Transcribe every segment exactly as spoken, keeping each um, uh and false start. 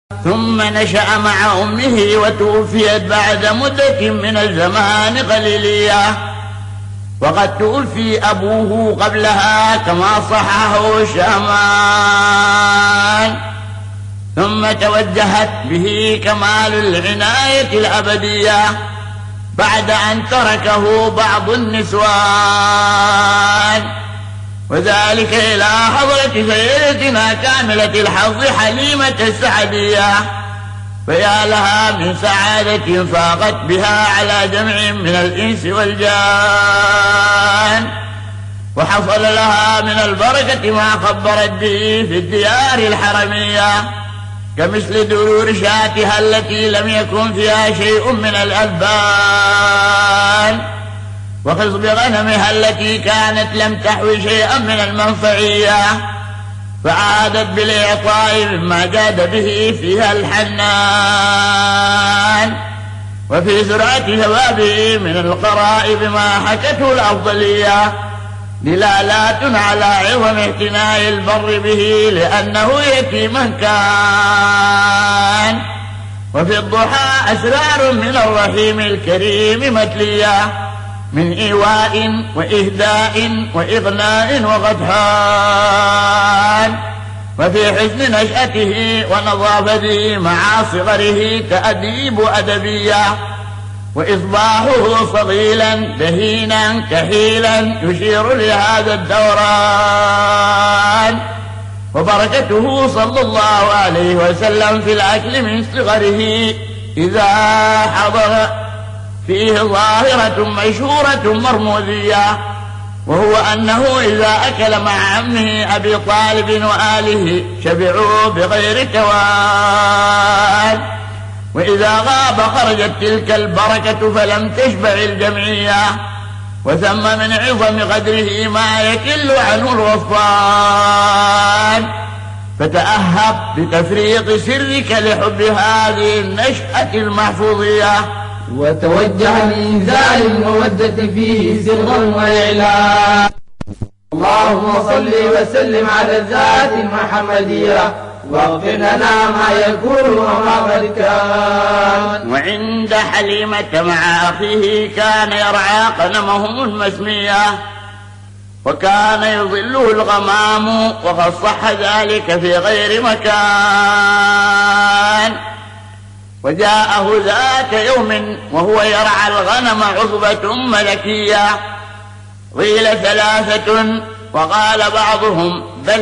ثم نشأ مع أمه وتوفيت بعد مدة من الزمان قليلية، وقد توفي أبوه قبلها كما صححه الشامان. ثم توجهت به كمال العناية الأبدية بعد أن تركه بعض النسوان، وذلك إلى حضرة سيدتنا كاملة الحظ حليمة السعدية، فيا لها من سعادة فاقت بها على جمع من الإنس والجان، وحصل لها من البركة ما خبرت به في الديار الحرمية، كمثل درور شاتها التي لم يكن فيها شيء من الألبان، وخصب غنمها التي كانت لم تحوي شيئا من المنفعية، فعادت بالإعطاء مما جاد به فيها الحنان، وفي سرعة ثوابه من القرائب ما حكته الأفضلية دلالات على عظم اعتناء البر به لأنه يتيما كان. وفي الضحى أسرار من الرحيم الكريم متلية من إيواء وإهداء وإغناء وغدحان، وفي حسن نشأته ونظافته مع صغره تأديب أدبية، وإصباحه صغيلا بهينا كحيلا يشير لهذا الدوران، وبركته صلى الله عليه وسلم في الأكل من صغره إذا حضر فيه ظاهرة مشهورة مرموزية، وهو أنه إذا أكل مع عمه أبي طالب وآله شبعوا بغير توان، وإذا غاب خرجت تلك البركة فلم تشبع الجمعية، وثم من عظم قدره ما يكل عنه الوصفان، فتأهب بتفريق سرك لحب هذه النشأة المحفوظية، وتوجه لإنزال المودة فيه سرا وإعلان. اللهم صل وسلم على الذات المحمدية واغفر لنا ما يكون وما قد كان. وعند حليمة مع أخيه كان يرعى غنمهم المسمية، وكان يظله الغمام، وقد صح ذلك في غير مكان. وجاءه ذات يوم وهو يرعى الغنم عصبة ملكية، قيل ثلاثة وقال بعضهم بل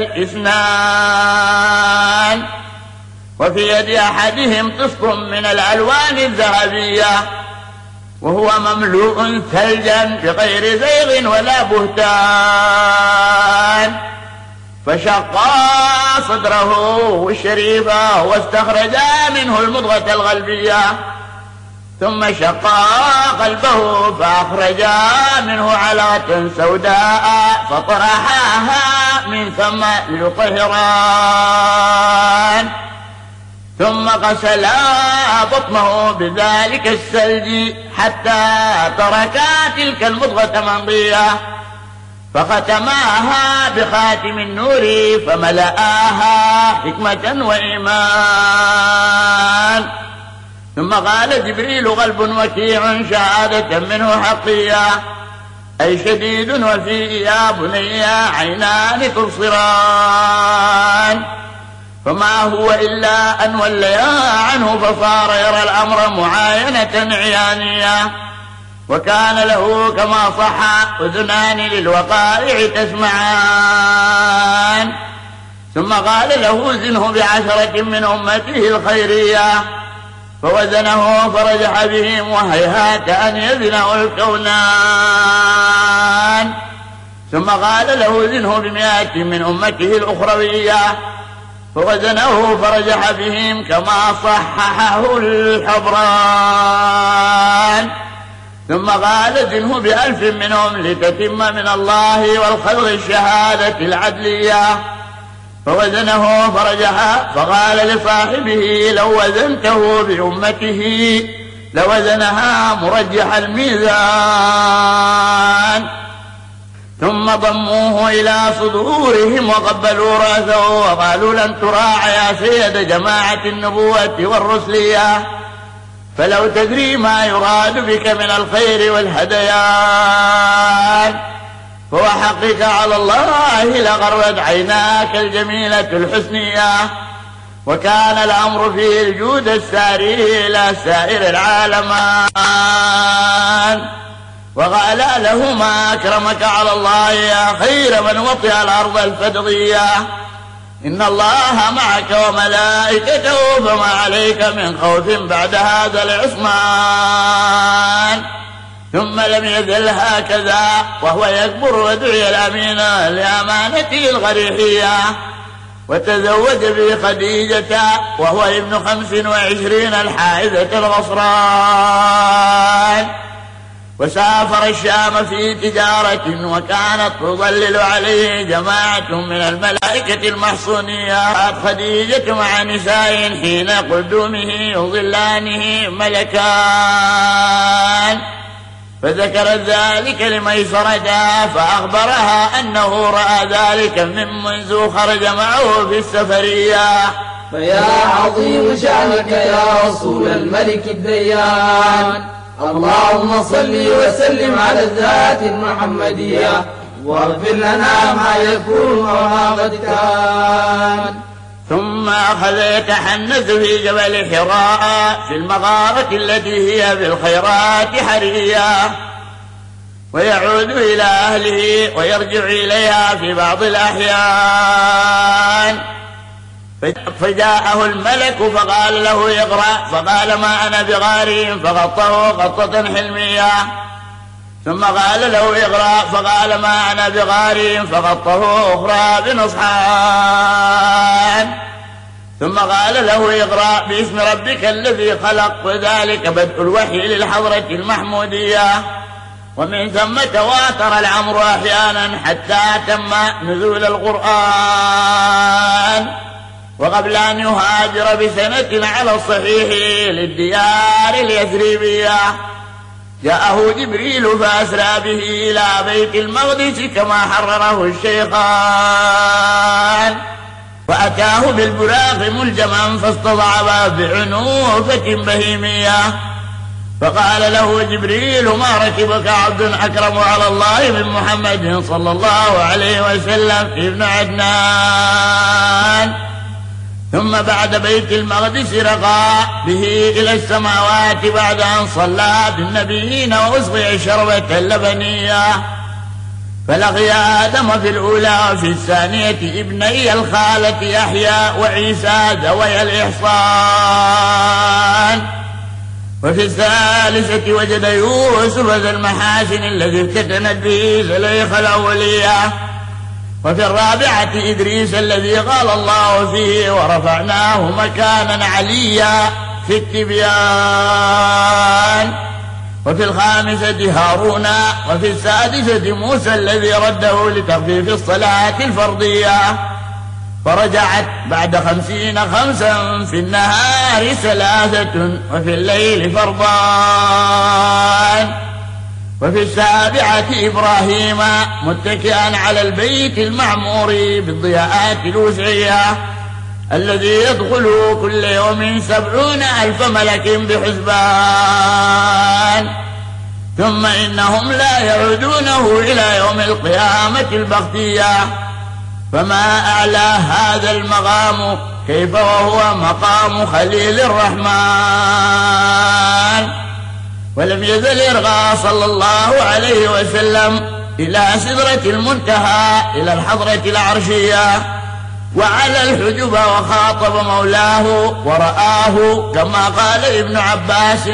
اثنان، وفي يد أحدهم قسط من الألوان الذهبية، وهو مملوء ثلجا بغير زيغ ولا بهتان، فشقا صدره الشريفة واستخرجا منه المضغة الغلبية، ثم شقا قلبه فأخرجا منه علقة سوداء فطرحاها من ثم ليطهران، ثم غسلا بطنه بذلك الثلج حتى تركا تلك المضغة ممضية، فختماها بخاتم النور فملآها حكمة وإيمان. ثم قال جبريل قلب وكيع شهادة منه حقية، أي شديد وفي يا بني عينان تبصران، فما هو إلا أن وليا عنه فصار يرى الأمر معاينة عيانية، وكان له كما صح أذنان للوقائع تسمعان. ثم قال له زنه بعشرة من أمته الخيرية، فوزنه فرجح بهم وهيهات أن يزنه الكونان. ثم قال له زنه بمئة من أمته الأخروية، فوزنه فرجح بهم كما صححه الحبران. ثم قال زنه بألف منهم لتتم من الله والخلق الشهادة العدلية، فوزنه فرجح، فقال لصاحبه لو وزنته بأمته لوزنها مرجح الميزان. ثم ضموه إلى صدورهم وقبلوا رأسه وقالوا لن تراع يا سيد جماعة النبوة والرسلية، فلو تدري ما يراد بك من الخير والهديان، فوحقك على الله لغرت عيناك الجميلة الحسنية، وكان الأمر فيه الجود الساري إلى سائر العالمان. وقال له ما أكرمك على الله يا خير من وطئ الأرض الفدضية، إن الله معك وملائكته فما عليك من خوف بعد هذا العصمان. ثم لم يزل هكذا وهو يكبر ودعي الأمين لأمانته الغريحية، وتزوج بخديجة وهو ابن خمس وعشرين الحائزة الغصران، وسافر الشام في تجارة، وكانت تظلل عليه جماعة من الملائكة المحصونيات. خديجة مع نساء حين قدومه يظلانه ملكان، فذكرت ذلك لميسرتها فأخبرها أنه رأى ذلك من منذ خرج معه في السفرية. فيا عظيم شأنك يا رسول الملك الديان، اللهم صل وسلم على الذات المحمدية، واغفر لنا ما يكون وما قد كان. ثم أخذ يتحنث في جبل حراء في المغارة التي هي بالخيرات حرية، ويعود إلى أهله ويرجع إليها في بعض الأحيان. فجاءه الملك فقال له اقرأ، فقال ما أنا بقارئ، فغطه غطة حلمية. ثم قال له اقرأ، فقال ما أنا بقارئ، فغطه أخرى بنصحان. ثم قال له اقرأ باسم ربك الذي خلق، وذلك بدء الوحي للحضرة المحمودية. ومن ثم تواتر الأمر أحيانا حتى تم نزول القرآن. وقبل أن يهاجر بسنة على الصحيح للديار اليثريبية، جاءه جبريل فأسرى به إلى بيت المقدس كما حرره الشيخان، وأتاه بالبراق ملجما فاستضعف بعنوفة بهيمية. فقال له جبريل ما ركبك عبد أكرم على الله من محمد صلى الله عليه وسلم ابن عدنان. ثم بعد بيت المقدس رقى به إلى السماوات بعد أن صلى بالنبيين وأسقي الشربة اللبنية. فلقي آدم في الأولى وفي الثانية ابني الخالة يحيى وعيسى ذوي الإحصان. وفي الثالثة وجد يوسف ذا المحاسن الذي افتتنت به زليخة الأولية. وفي الرابعة إدريس الذي قال الله فيه ورفعناه مكانا عليا في التبيان. وفي الخامسة هارون. وفي السادسة موسى الذي رده لتخفيف الصلاة الفرضية. فرجعت بعد خمسين خمسا في النهار ثلاثة وفي الليل فرضان. وفي السابعة إبراهيم متكئا على البيت المعمور بالضياءات الوسعية الذي يدخل كل يوم سبعون ألف ملك بحسبان. ثم إنهم لا يعودونه إلى يوم القيامة البغتية. فما أعلى هذا المقام كيف وهو مقام خليل الرحمن. ولم يزل يرغى صلى الله عليه وسلم إلى سدرة المنتهى إلى الحضرة العرشية، وعلى الحجب وخاطب مولاه ورآه كما قال ابن عباس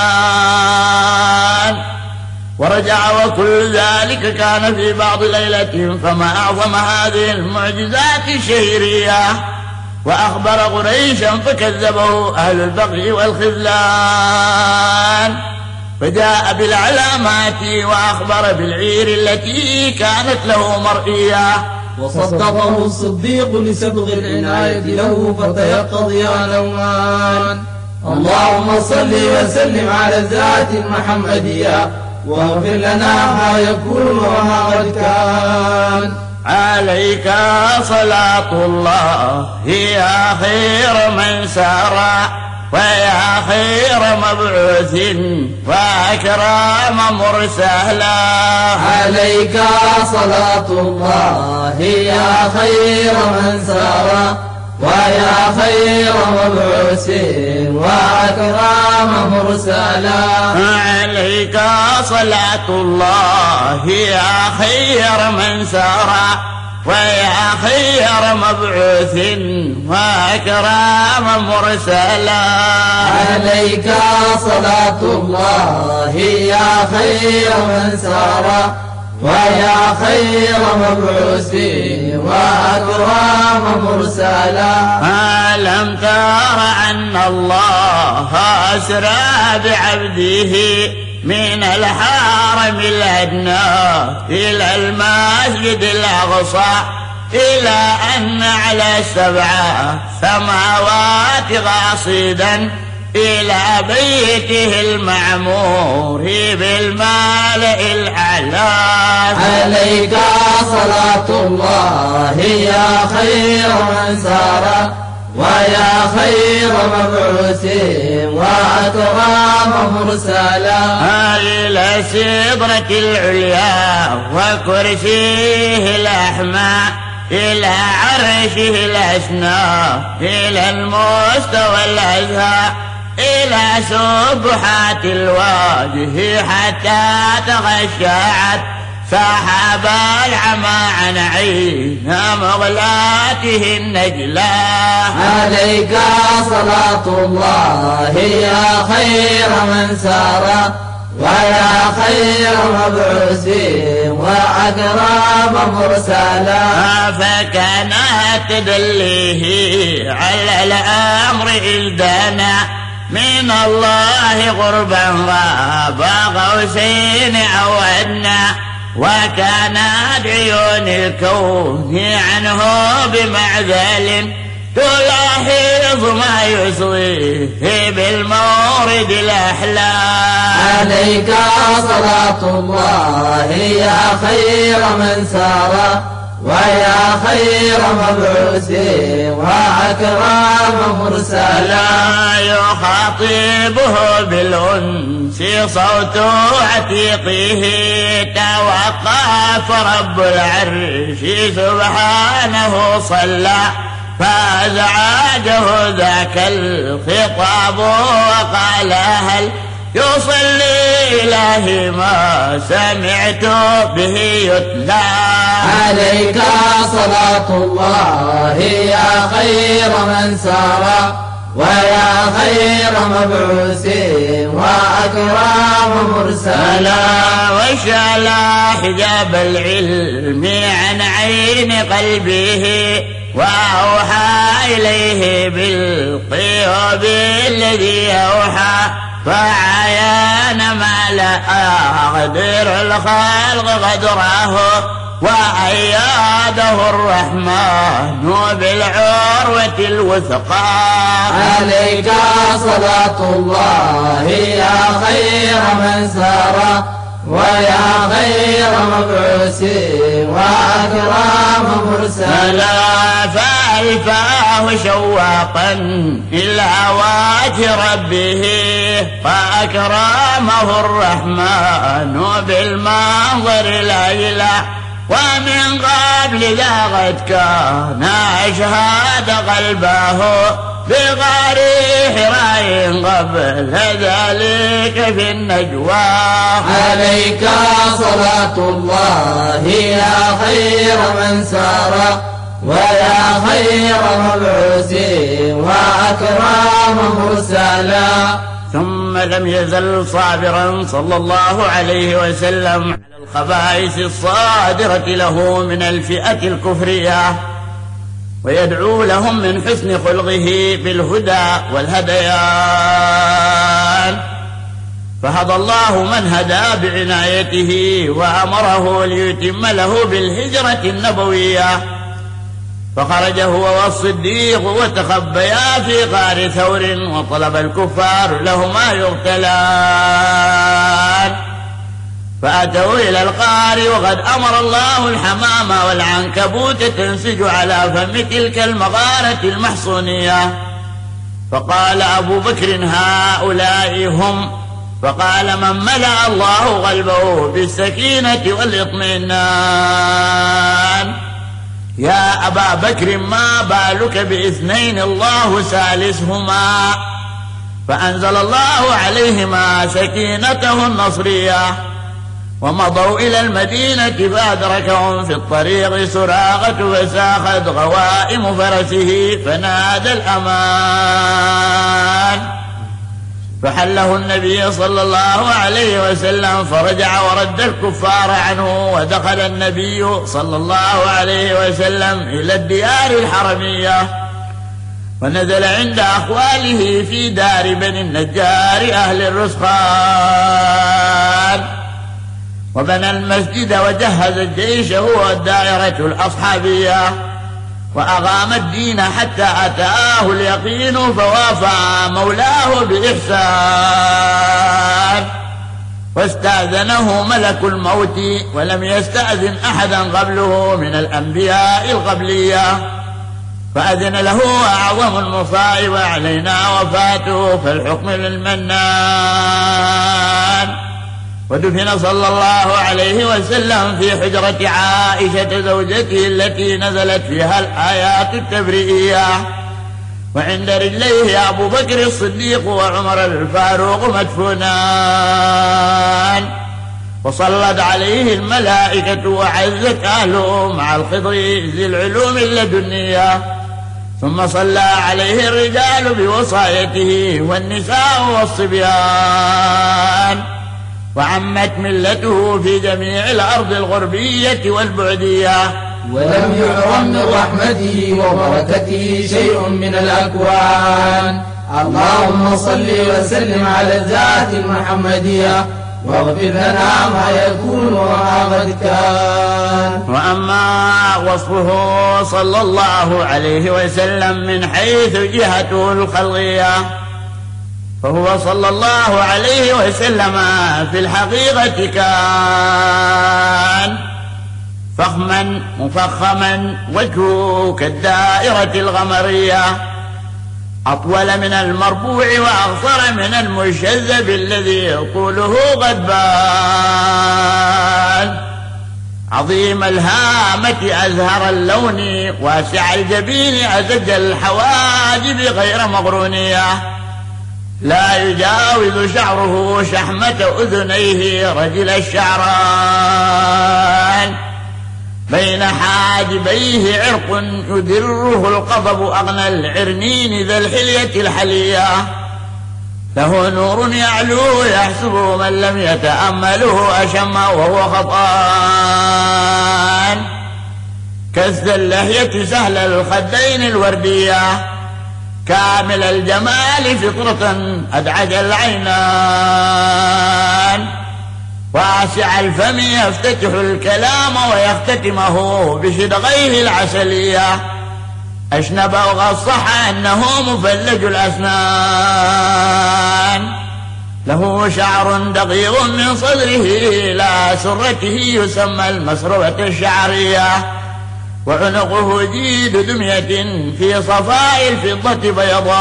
عيان. ورجع وكل ذلك كان في بعض ليلة. فما أعظم هذه المعجزات الشهيرية. وأخبر قريشا فكذبه أهل البغي والخذلان. فجاء بالعلامات وأخبر بالعير التي كانت له مرئية. وصدقه الصديق لسبغ العناية له فتيقظ يا نومان. اللهم صل وسلم على الذات المحمدية، واغفر لنا ما يكون وما قد كان. عليك صلاة الله يا خير من سار ويا خير مبعوث وأكرم مرسلا. عليك صلاة الله يا خير من سار ويا خير مبعوث وأكرم مرسلا. عليك صلاة الله يا خير من سار ويا خير مبعوث وأكرم مرسلا. عليك صلاة الله يا خير من سار ويا خير مبعوث وأكرم مرسلا. ألم تر أن الله أسرى بعبده من الحرم الأدنى إلى المسجد الأقصى إلى أن على السبع سماوات قاصدا إلى بيته المعمور بالملأ الأعلى. عليك صلاة الله يا خير من سار ويا خير مبعوث وأكرم مرسلا. إلى سدرة العليا وكرسيه الأحمى إلى عرشه الأسنى إلى المستوى الأزهى إلى سبحات الوجه حتى تغشعت سحاب العمى عن عين مغلاته النجلة. عليك صلاة الله يا خير من سار ويا خير مبعوث وأكرم مرسلا. فكانت تدليه على الأمر إذ دانا من الله قربا غاب قوسين أو أدنى وكانت عيون الكون عنه بمعزل تلاحظ ما يصغيه بالمورد الأحلى. عليك صلاة الله يا خير من سار ويا خير مبعوث وأكرم مرسلا. يخاطبه بالأنس صوت عتيقه توقف رب العرش سبحانه صلى فأزعجه ذاك الخطاب وقال هل يصلي إلهي ما سمعت به يتلى. عليك صلاة الله يا خير من سار ويا خير مبعوث وأكرم مرسلا. وشال حجاب العلم عن عين قلبه وأوحى إليه بالقيوب الذي أوحى فعيان ما لا أقدر الخلق قدره وأياده الرحمن بالعروة الوثقى. عليك صلاة الله يا خير من سار ويا خير مبعوث وأكرم مرسلا. فألفاه شواقا إلى وجه ربه فأكرمه الرحمن بالمنظر الأجلى ومن قبل ذا قد كان أشهد قلبه بغار حراء قبل ذلك في النجوى. عليك صلاة الله يا خير من سار ويا خير مبعوث وأكرم مرسلا. ثم لم يزل صابرا صلى الله عليه وسلم على الخبائث الصادرة له من الفئة الكفرية ويدعو لهم من حسن خلقه بالهدى والهديان فهدى الله من هدى بعنايته وأمره ليتم له بالهجرة النبوية فخرج هو والصديق وتخبيا في غار ثور وطلب الكفار لهما يقتلان فأتوا إلى القار وقد أمر الله الحمام والعنكبوت تنسج على فم تلك المغارة المحصونية. فقال أبو بكر هؤلاء هم. فقال من ملأ الله قلبه بالسكينة والإطمئنان يا أبا بكر ما بالك باثنين الله ثالثهما. فأنزل الله عليهما سكينته النصرية ومضوا إلى المدينة فأدركهم في الطريق سراقة فساخت غوائم فرسه فنادى الأمان فحله النبي صلى الله عليه وسلم فرجع ورد الكفار عنه. ودخل النبي صلى الله عليه وسلم إلى الديار الحرمية ونزل عند أخواله في دار بني النجار أهل الرسخان وبنى المسجد وجهز الجيش والدائرة الأصحابية وأقام الدين حتى أتاه اليقين فوافى مولاه بإحسان. واستأذنه ملك الموت ولم يستأذن أحدا قبله من الأنبياء القبلية فأذن له أعظم المصائب علينا وفاته فالحكم للمنان. ودفن صلى الله عليه وسلم في حجرة عائشة زوجته التي نزلت فيها الآيات التبرئية وعند رجليه أبو بكر الصديق وعمر الفاروق مدفونان. وصلت عليه الملائكة وعزت أهله مع الخضر ذي العلوم اللدنية. ثم صلى عليه الرجال بوصايته والنساء والصبيان. وعمت ملته في جميع الأرض الغربية والبعدية ولم يحرم من رحمته وبركته شيء من الأكوان. اللهم صل وسلم على الذات المحمدية واغفر لنا ما يكون وما قد كان. وأما وصفه صلى الله عليه وسلم من حيث جهته الخلقية فهو صلى الله عليه وسلم في الحقيقة كان فخما مفخما وجهه كالدائرة الغمرية أطول من المربوع وأقصر من المشذب الذي طوله قد بان. عظيم الهامة أزهر اللون واسع الجبين أزج الحواجب غير مغرونية لا يجاوز شعره شحمة أذنيه رجل الشعران. بين حاجبيه عرق يدره القضب أغنى العرنين ذا الحلية الحلية له نور يعلو يحسب من لم يتأمله أشم وهو خطان. كث اللحية سهل الخدين الوردية كامل الجمال فطرة أدعج العينان. واسع الفم يفتتح الكلام ويختتمه بشدغيه العسلية أشنب وغصح أنه مفلج الأسنان. له شعر دقيق من صدره لا سرته يسمى المسربة الشعرية وعنقه جيد دمية في صفاء الفضة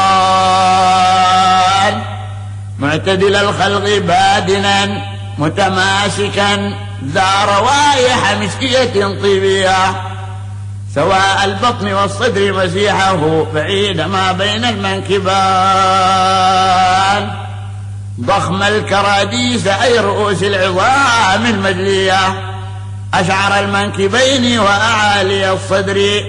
بيضان. معتدل الخلق بادنا متماسكا ذا روائح مسكية طيبية سواء البطن والصدر مسيحه بعيد ما بين المنكبان. ضخم الكراديس أي رؤوس العظام المجلية أشعر المنكبين وأعالي الصدر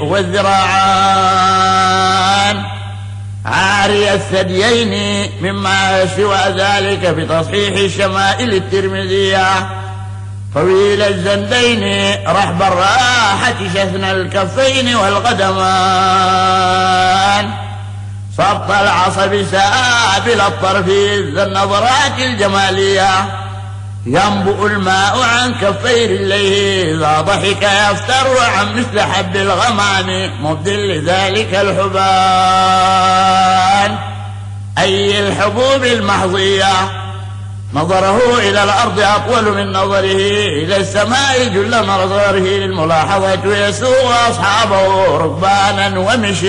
والذراعان. عاري الثديين مما سوى ذلك بتصحيح الشمائل الترمذية. طويل الزندين رحب الراحة شثن الكفين والقدمان. صبط العصب سابل الطرف ذا النظرات الجمالية ينبؤ الماء عن كفي رجليه ذا ضحك يفتر عن مثل حب الغمام مبدل لذلك الحبان أي الحبوب المحظية نظره إلى الأرض أطول من نظره إلى السماء جل نظره للملاحظة، ويسوق أصحابه ركبانا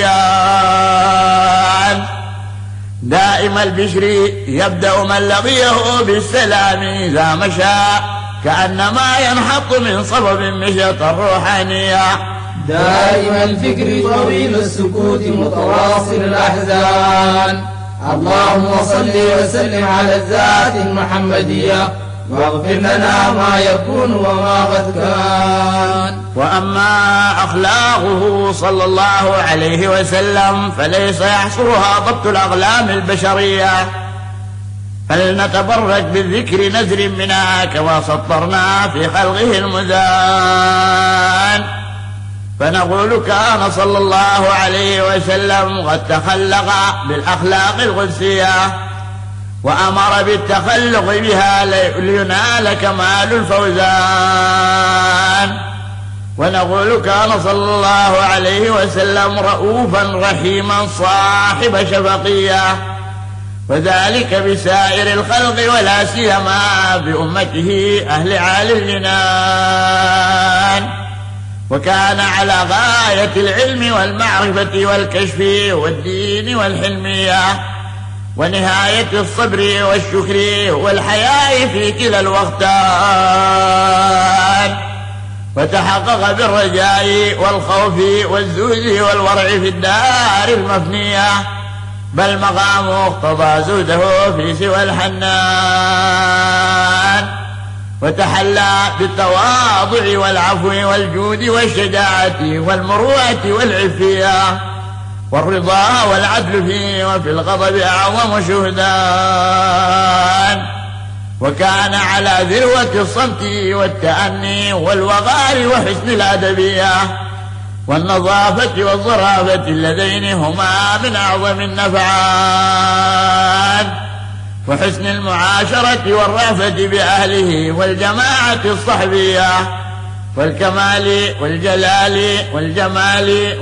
ومشيان. دائم البشر يبدأ من لقيه بالسلام إذا مشى، كأنما ينحط من صبب مشية روحانية. دائم الفكر طويل السكوت متواصل الأحزان. اللهم صل وسلم على الذات المحمدية، واغفر لنا ما يكون وما قد كان. وأما أخلاقه صلى الله عليه وسلم فليس يحصرها ضبط الأقلام البشرية، فلنتبرك بالذكر نذر منها كما سطرنا في خلقه المزان. فنقول كان صلى الله عليه وسلم قد تخلق بالأخلاق القدسية، وأمر بالتخلق بها لينال كمال الفوزان. ونقول كان صلى الله عليه وسلم رؤوفا رحيما صاحب شفقية، وذلك بسائر الخلق ولا سيما بأمته أهل عالي الجنان. وكان على غاية العلم والمعرفة والكشف والدين والحلمية، ونهاية الصبر والشكر والحياء في كلا الوقتان، وتحقق بالرجاء والخوف والزهد والورع في الدار المفنية، بل مقامه اقتضى زهده في سوى الحنان. وتحلى بالتواضع والعفو والجود والشجاعة والمروءة والعفية والرضا والعدل فيه، وفي الغضب أعظم شهدان. وكان على ذروة الصمت والتأني والوقار وحسن الأدبية والنظافة والظرافة اللذين هما من أعظم النفعان، وحسن المعاشرة والرأفة بأهله والجماعة الصحبية والكمال والجلال والجمال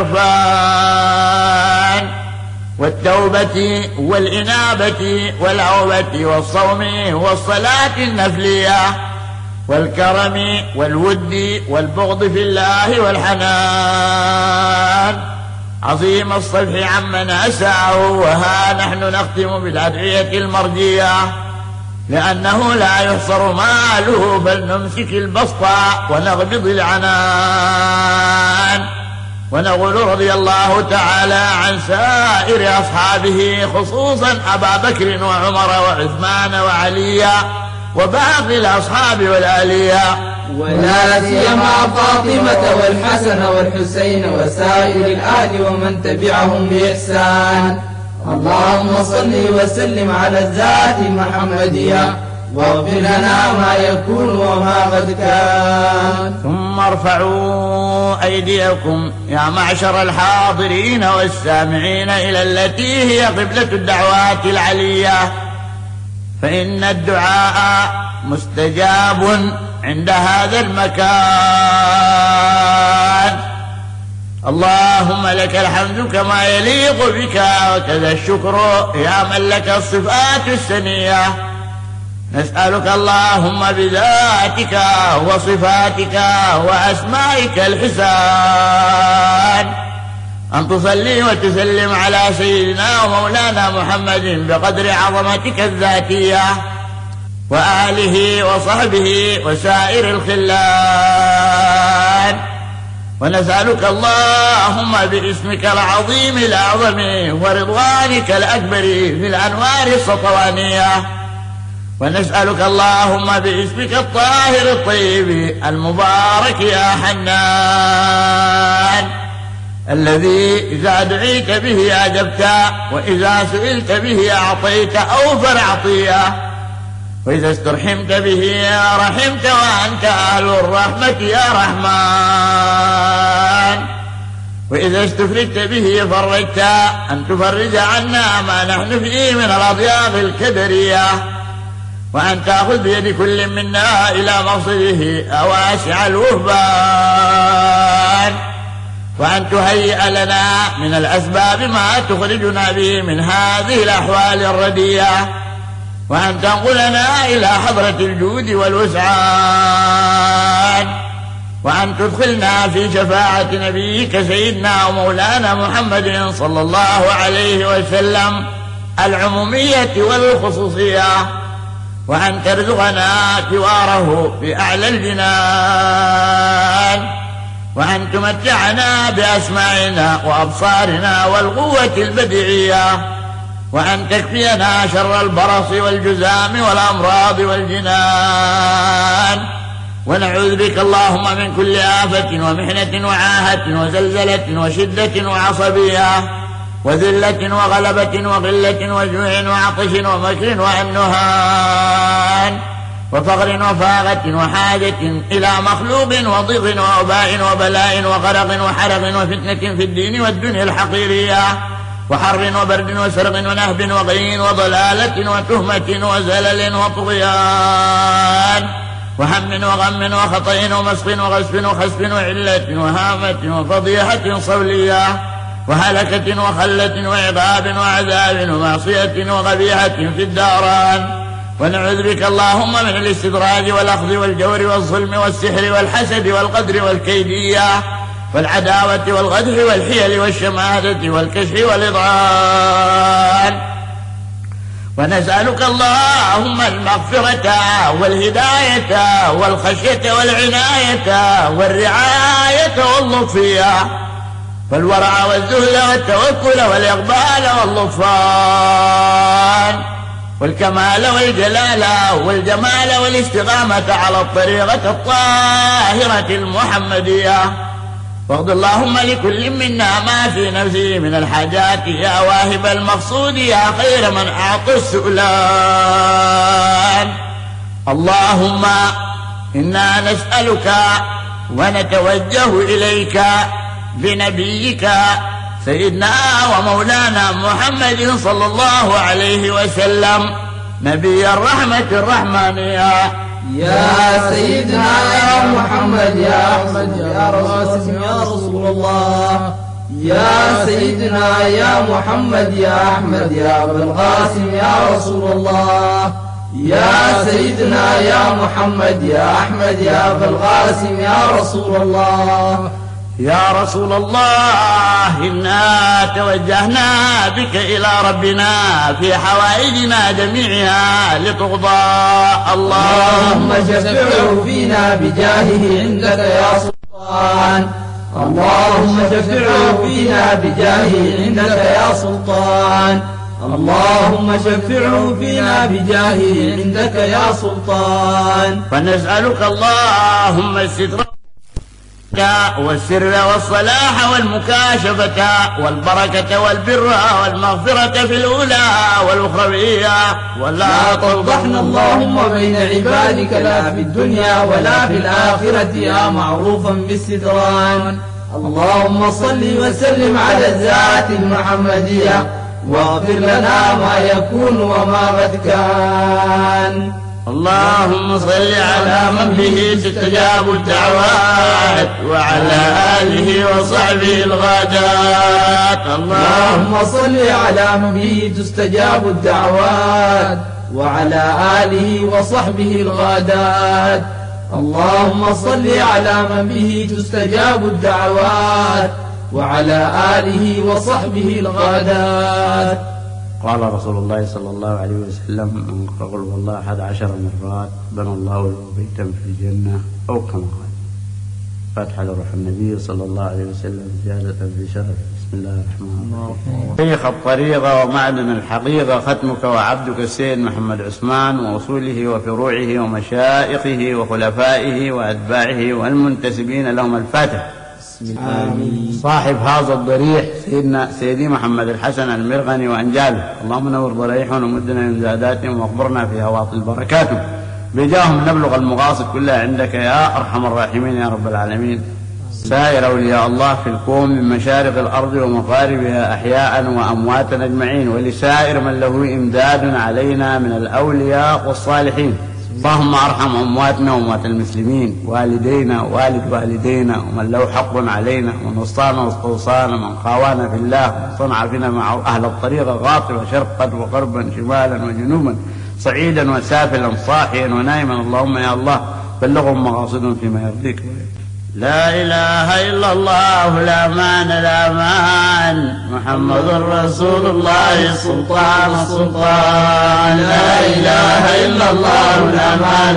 والعرفان والتوبة والإنابة والعوبة والصوم والصلاة النفلية والكرم والود والبغض في الله والحنان، عظيم الصفح عمن أساءه. وها نحن نختم بالأدعية المرجية، لأنه لا يحصر ماله، فلنمسك البسط ونغبض العنان. ونقول رضي الله تعالى عن سائر أصحابه، خصوصا أبا بكر وعمر وعثمان وعليا وباقي الأصحاب والآلية، ولا سيما فاطمة والحسن والحسين وسائر الآل ومن تبعهم بإحسان. اللهم صل وسلم على الذات المحمدية، واغفر لنا ما يكون وما قد كان. ثم ارفعوا أيديكم يا معشر الحاضرين والسامعين إلى التي هي قبلة الدعوات العلية، فإن الدعاء مستجاب عند هذا المكان. اللهم لك الحمد كما يليق بك، وكذا الشكر يا من لك الصفات السنية. نسألك اللهم بذاتك وصفاتك وأسمائك الحسان أن تصلي وتسلم على سيدنا ومولانا محمد بقدر عظمتك الذاتية، وآله وصحبه وسائر الخلان. ونسألك اللهم باسمك العظيم الأعظم ورضوانك الأكبر في الأنوار السطوانية، ونسألك اللهم باسمك الطاهر الطيب المبارك يا حنان، الذي إذا دعيت به أجبت، وإذا سئلت به أعطيت أوفر عطية، وإذا استرحمت به رحمت، وأنت أهل الرحمة يا رحمن، وإذا استفردت به فرجت، أن تفرج عنا ما نحن فيه من الأضياف الكدرية، وأن تأخذ بيد كل منا إلى مقصده أواسع الوهبان، وأن تهيئ لنا من الأسباب ما تخرجنا به من هذه الأحوال الردية، وأن تنقلنا إلى حضرة الجود والوسعان، وأن تدخلنا في شفاعة نبيك سيدنا ومولانا محمد صلى الله عليه وسلم العمومية والخصوصية، وأن ترزقنا جواره في أعلى الجنان، وأن تمتعنا بأسماعنا وأبصارنا والقوة البديعية، وأن تكفينا شر البرص والجزام والأمراض والجنان، ونعوذ بك اللهم من كل آفة ومحنة وعاهة وزلزلة وشدة وعصبية وذلة وغلبة وقلة وجوع وعطش ومكر وأنهان وفقر وفاقة وحاجة إلى مخلوق وضيق ووباء وبلاء وغرق وحرق وفتنة في الدين والدنيا الحقيرية وحر وبرد وسرق ونهب وغين وضلالة وتهمة وزلل وطغيان وهم وغم وخطئ ومسخ وغسف وخسف وعلة وهامة وفضيحة صولية وهلكة وخلة وعقاب وعذاب ومعصية وقبيحة في الداران، ونعوذ بك اللهم من الاستدراج والأخذ والجور والظلم والسحر والحسد والقدر والكيدية والعداوة والغدر والحيل والشماتة والكشف والإضعان، ونسألك اللهم المغفرة والهداية والخشية والعناية والرعاية واللطفية والورع والذل والتوكل والإقبال واللطفان والكمال والجلال والجمال والاستقامة على الطريقة الطاهرة المحمدية، واقض اللهم لكل منا ما في نفسه من الحاجات يا واهب المقصود يا خير من أعطى السؤلان. اللهم إنا نسألك ونتوجه إليك بنبيك سيدنا ومولانا محمد صلى الله عليه وسلم نبي الرحمة الرحمانية. يا سيدنا يا محمد يا أحمد يا راسم يا رسول الله، يا سيدنا يا محمد يا أحمد يا أبا القاسم يا رسول الله، يا سيدنا يا محمد يا أحمد يا أبا القاسم يا رسول الله. يا رسول الله إنا توجهنا بك إلى ربنا في حوائجنا جميعها لتقضى. اللهم شفعه فينا بجاهه عندك يا سلطان، اللهم شفعه فينا بجاهه عندك يا سلطان، اللهم شفعه فينا بجاهه عندك يا سلطان. فنسألك اللهم الستر والسر والصلاح والمكاشفة والبركة والبر والمغفرة في الأولى والأخروية، ولا توضحنا اللهم بين عبادك لا في الدنيا ولا في الآخرة يا معروفا بالستران. اللهم صل وسلم على الذات المحمدية واغفر لنا ما يكون وما قد كان. اللهم صل على من به تستجاب الدعوات وعلى آله وصحبه الغادات. اللهم صل على من به تستجاب الدعوات وعلى آله وصحبه الغادات. اللهم صل على من به تستجاب الدعوات وعلى آله وصحبه الغادات. قال رسول الله صلى الله عليه وسلم من قال والله أحد عشر مرات بنى الله له بيتا في الجنة أو كما قال. فاتحة لروح النبي صلى الله عليه وسلم زيادة في شرف. بسم الله الرحمن الرحيم. شيخ الطريقة ومعدن الحقيقة ختمك وعبدك السيد محمد عثمان وأصوله وفروعه ومشائخه وخلفائه وأتباعه والمنتسبين لهم الفاتح. آمين. صاحب هذا الضريح سيدنا سيدي محمد الحسن المرغني وأنجاله، اللهم نور ضريحهم ومدنا من زاداتهم واخبرنا في هواطل بركاتهم بجاهم نبلغ المقاصد كلها عندك يا أرحم الراحمين يا رب العالمين. سائر أولياء الله في الكون من مشارق الأرض ومغاربها أحياء وأمواتا أجمعين، ولسائر من له إمداد علينا من الأولياء والصالحين. اللهم ارحم امواتنا واموات المسلمين، والدينا والد والدينا، ومن له حق علينا، ومن وصانا واستوصانا، من خاوانا في الله، وصنع فينا مع اهل الطريقه غاطبه شرقا وغربا شمالا وجنوبا صعيدا وسافلا صاحيا ونائما، اللهم يا الله بلغهم مقاصدهم فيما يرضيك. لا إله إلا الله الأمان الأمان، محمد رسول الله سلطان السلطان. لا إله إلا الله الأمان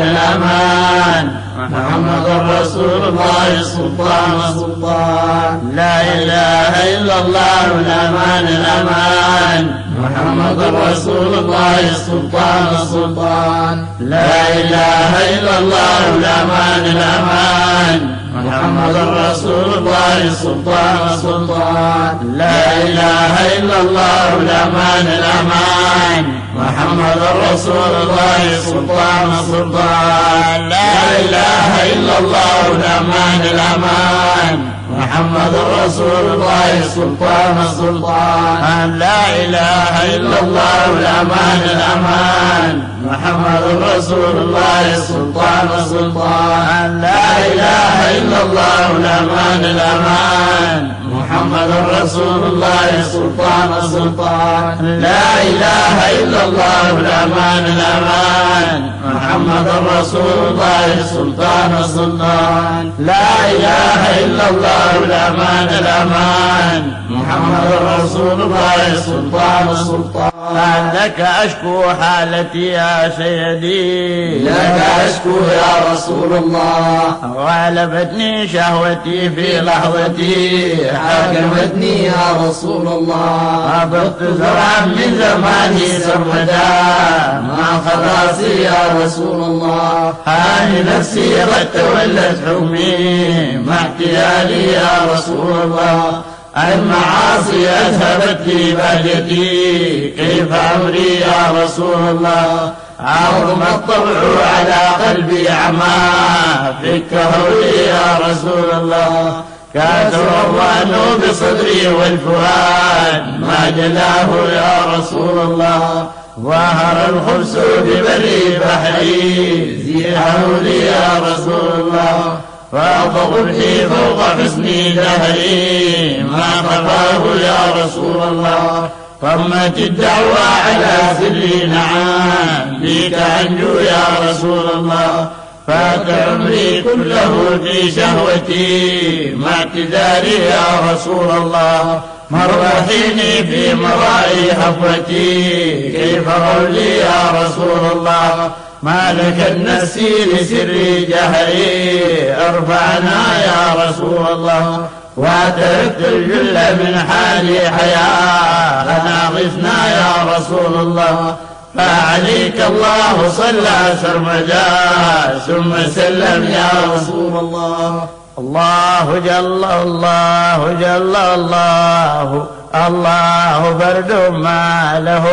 الأمان، محمد رسول الله سلطان السلطان. لا إله إلا الله الأمان الأمان، محمد رسول الله سلطان السلطان. لا إله إلا الله الأمان الأمان، محمد رسول الله سلطان السلطان. لا إله إلا الله الأمان الأمان، محمد رسول الله سلطان السلطان. لا إله إلا الله الأمان الأمان، محمد رسول الله سلطان السلطان. لا إله إلا الله الأمان الأمان، محمد رسول الله سلطان السلطان. لا إله إلا الله الأمان الأمان، محمد رسول الله سلطان السلطان. لا إله إلا الله الأمان الأمان، محمد رسول الله سلطان السلطان. لا إله إلا الله الأمان الأمان، محمد رسول الله سلطان السلطان. لك أشكو حالتي يا سيدي، لك أشكو يا رسول الله. غلبتني شهوتي في لحظتي، حاكمتني يا رسول الله. أبقت زرعا من زماني سرمدا، مع خلاصي يا رسول الله. هاني نفسي قد تولت حكمي، مع احتيالي يا رسول الله. المعاصي أذهبت لي بهجتي، كيف أمري يا رسول الله. عظم الطبع على قلبي أعمى، فكه لي يا رسول الله. كاثر الظن بصدري والفؤاد، ما جلاه يا رسول الله. ظهر الخبز ببري بحري، زيحه لي يا رسول الله. فاض قبحي فوق حسني دهري، ما خفاه يا رسول الله. طمت الدعوى على سري نعم، بك أنجو يا رسول الله. فات عمري كله في شهوتي، مع اعتذاري يا رسول الله. مرحيني في مرائي حفوتي، كيف قولي يا رسول الله. مالك النسي لسري جهري، ارفعنا يا رسول الله. وتركت الجل من حالي حياة، أناغثنا يا رسول الله. فعليك الله صلى سرمدا، ثم سلم يا رسول الله. الله جل الله جل الله، الله فرد ما له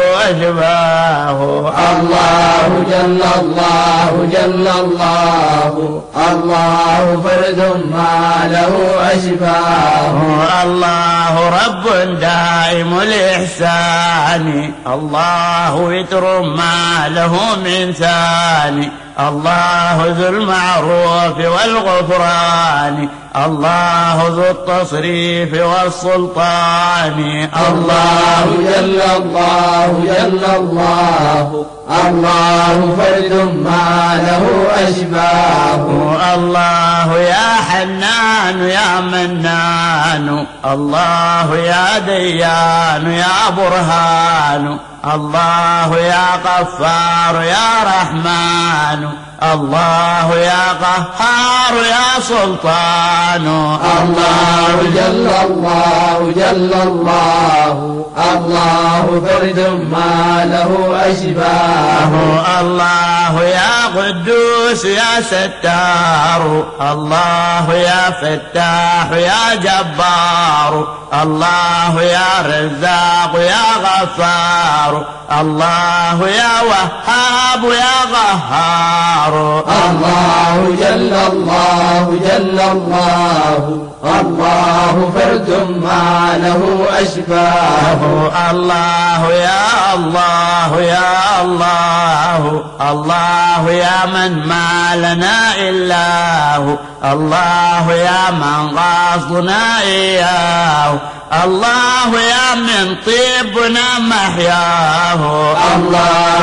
أشباه. الله جل الله جل الله، الله فرد ما له أشباه. الله رب دائم الإحسان، الله وتر ما له من ثاني. الله ذو المعروف والغفران، الله ذو التصريف والسلطان. الله جل الله جل الله، الله فرد ما له أشباه. الله يا حنان يا منان، الله يا ديان يا برهان. الله يا غفار يا رحمن، الله يا قهار يا سلطان. الله جل الله جل الله، الله فرد ما له أشباه. الله يا قدوس يا ستار، الله يا فتاح يا جبار. الله يا رزاق يا غفار، الله يا وهاب يا قهار. الله جل الله جل الله، الله فرد ما له أشباه. الله يا الله يا الله، الله يا من ما لنا إلاه. الله يا من قصدنا إياه، الله يا من طيبنا محياه. الله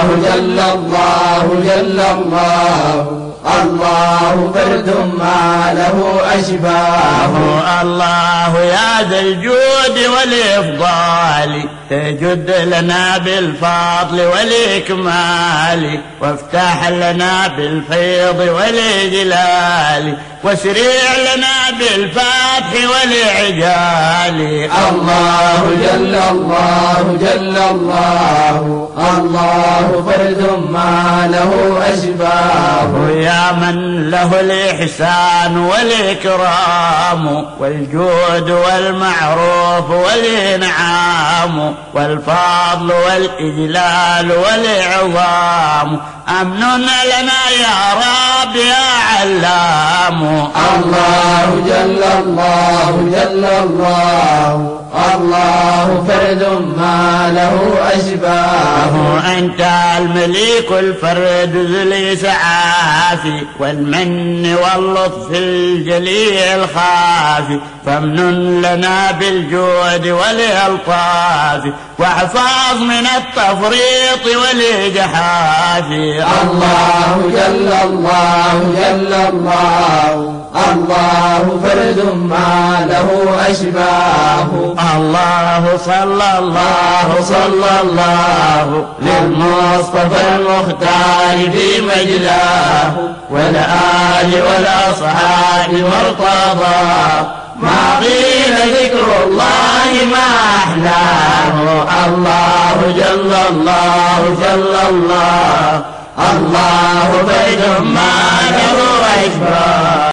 الله جل الله جل الله الله فرد ما له أشباه الله يا ذا الجود والإفضال تجد لنا بالفضل والإكمال وافتح لنا بالفيض والإجلال واسرع لنا بالفتح والإعجال الله جل الله جل الله الله فرد ما له أشباه يا من له الإحسان والإكرام والجود والمعروف والإنعام والفضل والإجلال والإعظام أمن لنا يا رب يا علام الله جل الله جل الله الله فرد ما له أشباه أنت المليك الفرد ذو الإسعاف والمن واللطف الجليل الخافي فامنن لنا بالجود والإلطاف واحفظ من التفريط والإجحاف الله جل الله جل الله الله فرد ما له أشباه الله صلى الله صلى الله للمصطفى المختار في مجلاه والآل والأصحاب مرتضى ما قيل ذكر الله ما أحلاه الله جل الله جل الله الله فرد ما له أشباه